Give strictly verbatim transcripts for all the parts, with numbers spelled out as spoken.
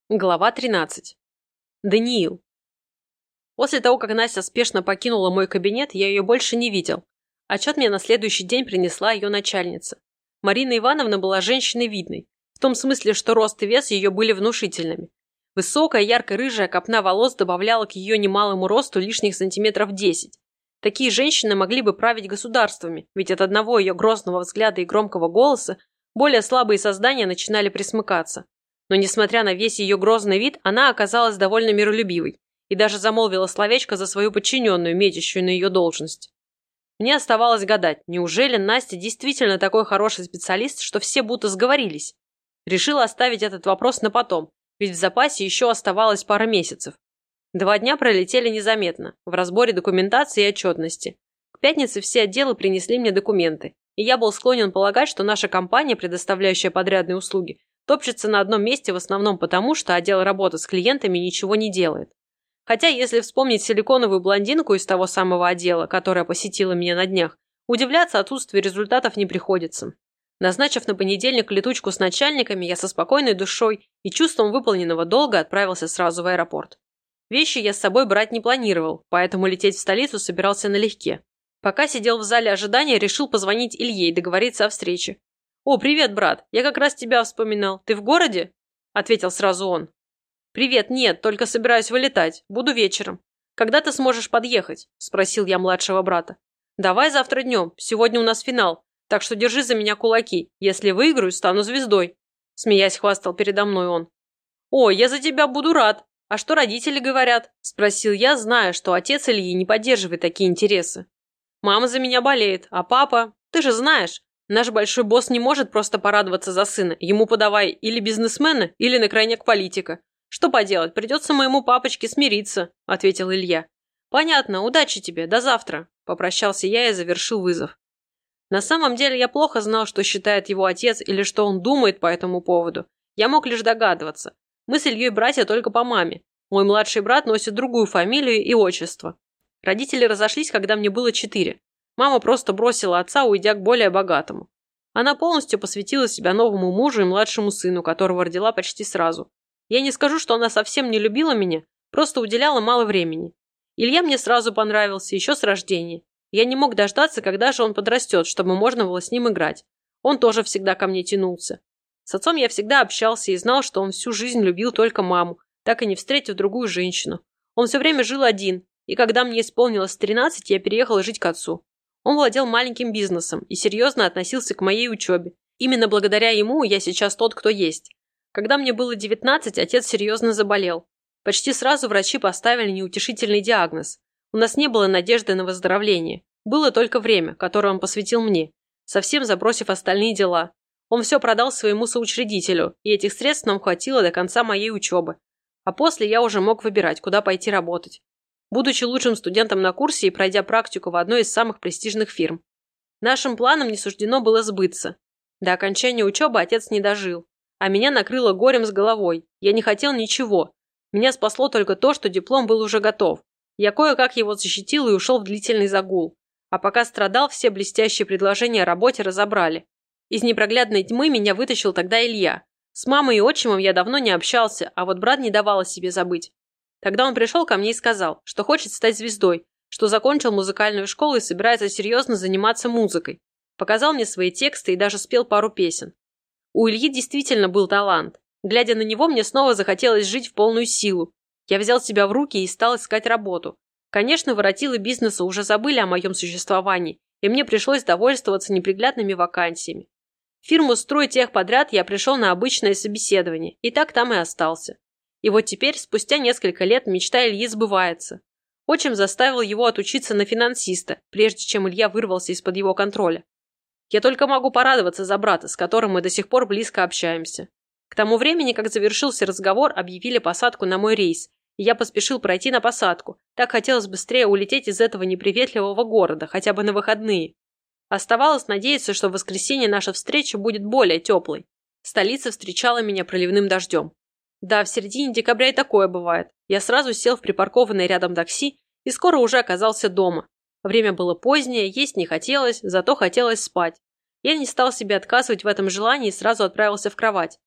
Глава тринадцать. Даниил. После того, как Настя спешно покинула мой кабинет, я ее больше не видел. Отчет мне на следующий день принесла ее начальница. Марина Ивановна была женщиной видной, в том смысле, что рост и вес ее были внушительными. Высокая, ярко-рыжая копна волос добавляла к ее немалому росту лишних сантиметров десять. Такие женщины могли бы править государствами, ведь от одного ее грозного взгляда и громкого голоса более слабые создания начинали пресмыкаться. Но, несмотря на весь ее грозный вид, она оказалась довольно миролюбивой и даже замолвила словечко за свою подчиненную, метящую на ее должность. Мне оставалось гадать, неужели Настя действительно такой хороший специалист, что все будто сговорились? Решила оставить этот вопрос на потом, ведь в запасе еще оставалось пара месяцев. Два дня пролетели незаметно, в разборе документации и отчетности. К пятнице все отделы принесли мне документы, и я был склонен полагать, что наша компания, предоставляющая подрядные услуги, топчется на одном месте в основном потому, что отдел работы с клиентами ничего не делает. Хотя, если вспомнить силиконовую блондинку из того самого отдела, которая посетила меня на днях, удивляться отсутствию результатов не приходится. Назначив на понедельник летучку с начальниками, я со спокойной душой и чувством выполненного долга отправился сразу в аэропорт. Вещи я с собой брать не планировал, поэтому лететь в столицу собирался налегке. Пока сидел в зале ожидания, решил позвонить Илье и договориться о встрече. «О, привет, брат! Я как раз тебя вспоминал. Ты в городе?» – ответил сразу он. «Привет, нет, только собираюсь вылетать. Буду вечером. Когда ты сможешь подъехать?» – спросил я младшего брата. «Давай завтра днем. Сегодня у нас финал. Так что держи за меня кулаки. Если выиграю, стану звездой», – смеясь хвастал передо мной он. «О, я за тебя буду рад. А что родители говорят?» – спросил я, зная, что отец Ильи не поддерживает такие интересы. «Мама за меня болеет, а папа? Ты же знаешь. Наш большой босс не может просто порадоваться за сына. Ему подавай или бизнесмена, или на крайняк политика. Что поделать, придется моему папочке смириться», – ответил Илья. «Понятно, удачи тебе, до завтра», – попрощался я и завершил вызов. На самом деле я плохо знал, что считает его отец или что он думает по этому поводу. Я мог лишь догадываться. Мы с Ильей братья только по маме. Мой младший брат носит другую фамилию и отчество. Родители разошлись, когда мне было четыре. Мама просто бросила отца, уйдя к более богатому. Она полностью посвятила себя новому мужу и младшему сыну, которого родила почти сразу. Я не скажу, что она совсем не любила меня, просто уделяла мало времени. Илья мне сразу понравился, еще с рождения. Я не мог дождаться, когда же он подрастет, чтобы можно было с ним играть. Он тоже всегда ко мне тянулся. С отцом я всегда общался и знал, что он всю жизнь любил только маму, так и не встретив другую женщину. Он все время жил один, и когда мне исполнилось тринадцать, я переехал жить к отцу. Он владел маленьким бизнесом и серьезно относился к моей учебе. Именно благодаря ему я сейчас тот, кто есть. Когда мне было девятнадцать, отец серьезно заболел. Почти сразу врачи поставили неутешительный диагноз. У нас не было надежды на выздоровление. Было только время, которое он посвятил мне, совсем забросив остальные дела. Он все продал своему соучредителю, и этих средств нам хватило до конца моей учебы. А после я уже мог выбирать, куда пойти работать. Будучи лучшим студентом на курсе и пройдя практику в одной из самых престижных фирм. Нашим планам не суждено было сбыться. До окончания учебы отец не дожил. А меня накрыло горем с головой. Я не хотел ничего. Меня спасло только то, что диплом был уже готов. Я кое-как его защитил и ушел в длительный загул. А пока страдал, все блестящие предложения о работе разобрали. Из непроглядной тьмы меня вытащил тогда Илья. С мамой и отчимом я давно не общался, а вот брат не давал о себе забыть. Тогда он пришел ко мне и сказал, что хочет стать звездой, что закончил музыкальную школу и собирается серьезно заниматься музыкой. Показал мне свои тексты и даже спел пару песен. У Ильи действительно был талант. Глядя на него, мне снова захотелось жить в полную силу. Я взял себя в руки и стал искать работу. Конечно, воротилы бизнеса уже забыли о моем существовании, и мне пришлось довольствоваться неприглядными вакансиями. В фирму «Стройтехподряд» я пришел на обычное собеседование, и так там и остался. И вот теперь, спустя несколько лет, мечта Ильи сбывается. Отчим заставил его отучиться на финансиста, прежде чем Илья вырвался из-под его контроля. Я только могу порадоваться за брата, с которым мы до сих пор близко общаемся. К тому времени, как завершился разговор, объявили посадку на мой рейс, и я поспешил пройти на посадку. Так хотелось быстрее улететь из этого неприветливого города, хотя бы на выходные. Оставалось надеяться, что в воскресенье наша встреча будет более теплой. Столица встречала меня проливным дождем. Да, в середине декабря и такое бывает. Я сразу сел в припаркованное рядом такси и скоро уже оказался дома. Время было позднее, есть не хотелось, зато хотелось спать. Я не стал себе отказывать в этом желании и сразу отправился в кровать.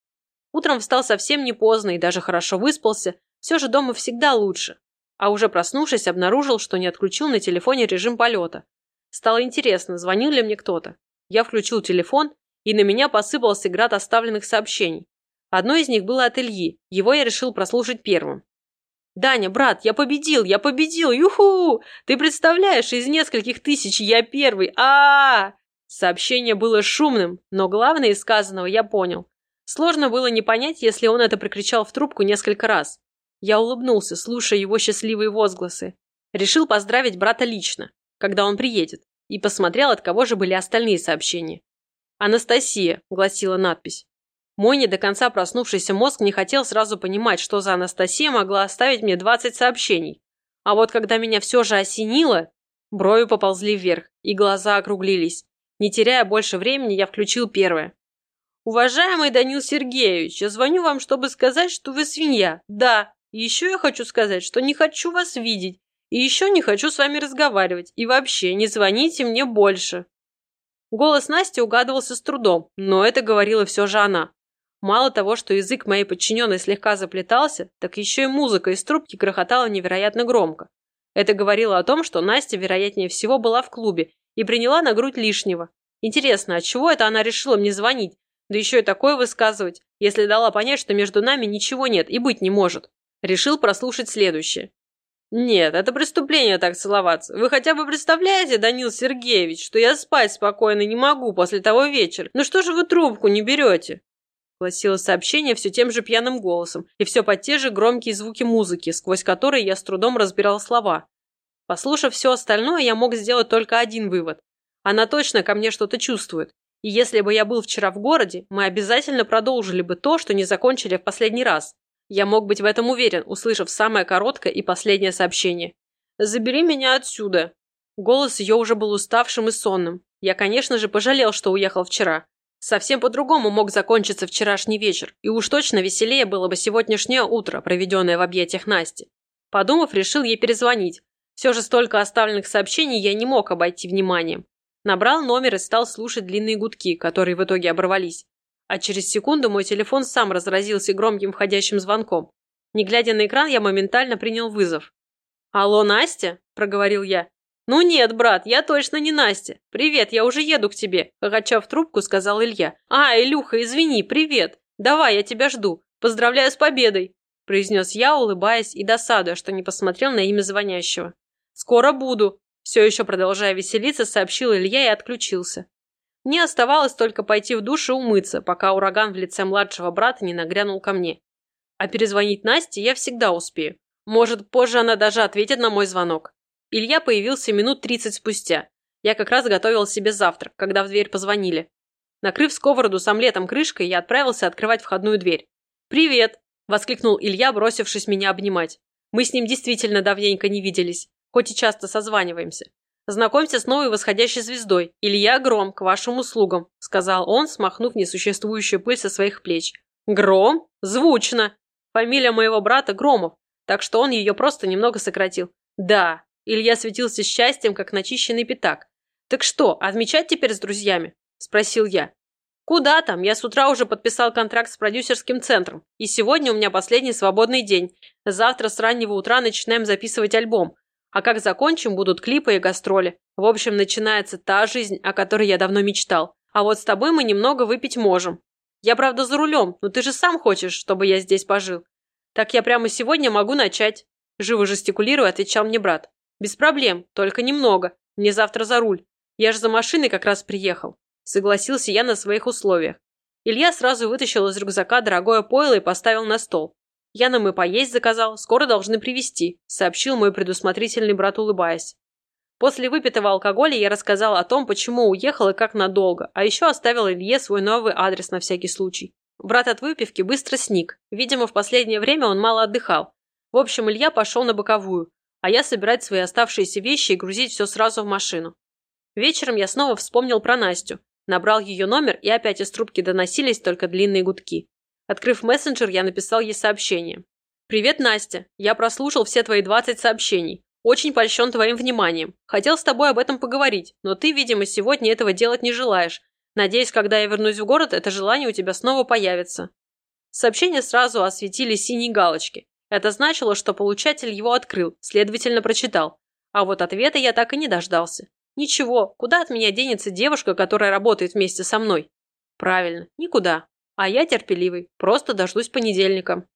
Утром встал совсем не поздно и даже хорошо выспался, все же дома всегда лучше. А уже проснувшись, обнаружил, что не отключил на телефоне режим полета. Стало интересно, звонил ли мне кто-то. Я включил телефон, и на меня посыпался град оставленных сообщений. Одно из них было от Ильи, его я решил прослушать первым. «Даня, брат, я победил, я победил, юху! Ты представляешь, из нескольких тысяч я первый, а, -а, -а Сообщение было шумным, но главное из сказанного я понял. Сложно было не понять, если он это прокричал в трубку несколько раз. Я улыбнулся, слушая его счастливые возгласы. Решил поздравить брата лично, когда он приедет, и посмотрел, от кого же были остальные сообщения. «Анастасия», — гласила надпись. Мой не до конца проснувшийся мозг не хотел сразу понимать, что за Анастасия могла оставить мне двадцать сообщений. А вот когда меня все же осенило, брови поползли вверх, и глаза округлились. Не теряя больше времени, я включил первое. «Уважаемый Данил Сергеевич, я звоню вам, чтобы сказать, что вы свинья. Да, и еще я хочу сказать, что не хочу вас видеть, и еще не хочу с вами разговаривать, и вообще не звоните мне больше». Голос Насти угадывался с трудом, но это говорила все же она. Мало того, что язык моей подчиненной слегка заплетался, так еще и музыка из трубки грохотала невероятно громко. Это говорило о том, что Настя, вероятнее всего, была в клубе и приняла на грудь лишнего. Интересно, отчего это она решила мне звонить, да еще и такое высказывать, если дала понять, что между нами ничего нет и быть не может. Решил прослушать следующее. «Нет, это преступление так целоваться. Вы хотя бы представляете, Данил Сергеевич, что я спать спокойно не могу после того вечера? Ну что же вы трубку не берете?» Гласило сообщение все тем же пьяным голосом, и все под те же громкие звуки музыки, сквозь которые я с трудом разбирал слова. Послушав все остальное, я мог сделать только один вывод. Она точно ко мне что-то чувствует. И если бы я был вчера в городе, мы обязательно продолжили бы то, что не закончили в последний раз. Я мог быть в этом уверен, услышав самое короткое и последнее сообщение. «Забери меня отсюда». Голос ее уже был уставшим и сонным. Я, конечно же, пожалел, что уехал вчера. Совсем по-другому мог закончиться вчерашний вечер, и уж точно веселее было бы сегодняшнее утро, проведенное в объятиях Насти. Подумав, решил ей перезвонить. Все же столько оставленных сообщений я не мог обойти вниманием. Набрал номер и стал слушать длинные гудки, которые в итоге оборвались. А через секунду мой телефон сам разразился громким входящим звонком. Не глядя на экран, я моментально принял вызов. «Алло, Настя?» – проговорил я. «Ну нет, брат, я точно не Настя. Привет, я уже еду к тебе», – хохоча в трубку, сказал Илья. «А, Илюха, извини, привет. Давай, я тебя жду. Поздравляю с победой», – произнес я, улыбаясь и досадуя, что не посмотрел на имя звонящего. «Скоро буду», – все еще продолжая веселиться, сообщил Илья и отключился. Мне оставалось только пойти в душ и умыться, пока ураган в лице младшего брата не нагрянул ко мне. А перезвонить Насте я всегда успею. Может, позже она даже ответит на мой звонок. Илья появился минут тридцать спустя. Я как раз готовил себе завтрак, когда в дверь позвонили. Накрыв сковороду с омлетом крышкой, я отправился открывать входную дверь. «Привет!» – воскликнул Илья, бросившись меня обнимать. Мы с ним действительно давненько не виделись, хоть и часто созваниваемся. «Знакомься с новой восходящей звездой. Илья Гром, к вашим услугам», – сказал он, смахнув несуществующую пыль со своих плеч. «Гром? Звучно! Фамилия моего брата Громов, так что он ее просто немного сократил». «Да». Илья светился счастьем, как начищенный пятак. «Так что, отмечать теперь с друзьями?» – спросил я. «Куда там? Я с утра уже подписал контракт с продюсерским центром. И сегодня у меня последний свободный день. Завтра с раннего утра начинаем записывать альбом. А как закончим, будут клипы и гастроли. В общем, начинается та жизнь, о которой я давно мечтал. А вот с тобой мы немного выпить можем. Я, правда, за рулем, но ты же сам хочешь, чтобы я здесь пожил. Так я прямо сегодня могу начать». Живо жестикулируя, отвечал мне брат. «Без проблем, только немного. Мне завтра за руль. Я же за машиной как раз приехал». Согласился я на своих условиях. Илья сразу вытащил из рюкзака дорогое пойло и поставил на стол. «Я нам и поесть заказал, скоро должны привезти», сообщил мой предусмотрительный брат, улыбаясь. После выпитого алкоголя я рассказал о том, почему уехал и как надолго, а еще оставил Илье свой новый адрес на всякий случай. Брат от выпивки быстро сник. Видимо, в последнее время он мало отдыхал. В общем, Илья пошел на боковую, а я собирать свои оставшиеся вещи и грузить все сразу в машину. Вечером я снова вспомнил про Настю. Набрал ее номер, и опять из трубки доносились только длинные гудки. Открыв мессенджер, я написал ей сообщение. «Привет, Настя. Я прослушал все твои двадцать сообщений. Очень польщен твоим вниманием. Хотел с тобой об этом поговорить, но ты, видимо, сегодня этого делать не желаешь. Надеюсь, когда я вернусь в город, это желание у тебя снова появится». Сообщение сразу осветили синие галочки. Это значило, что получатель его открыл, следовательно, прочитал. А вот ответа я так и не дождался. Ничего, куда от меня денется девушка, которая работает вместе со мной? Правильно, никуда. А я терпеливый, просто дождусь понедельника.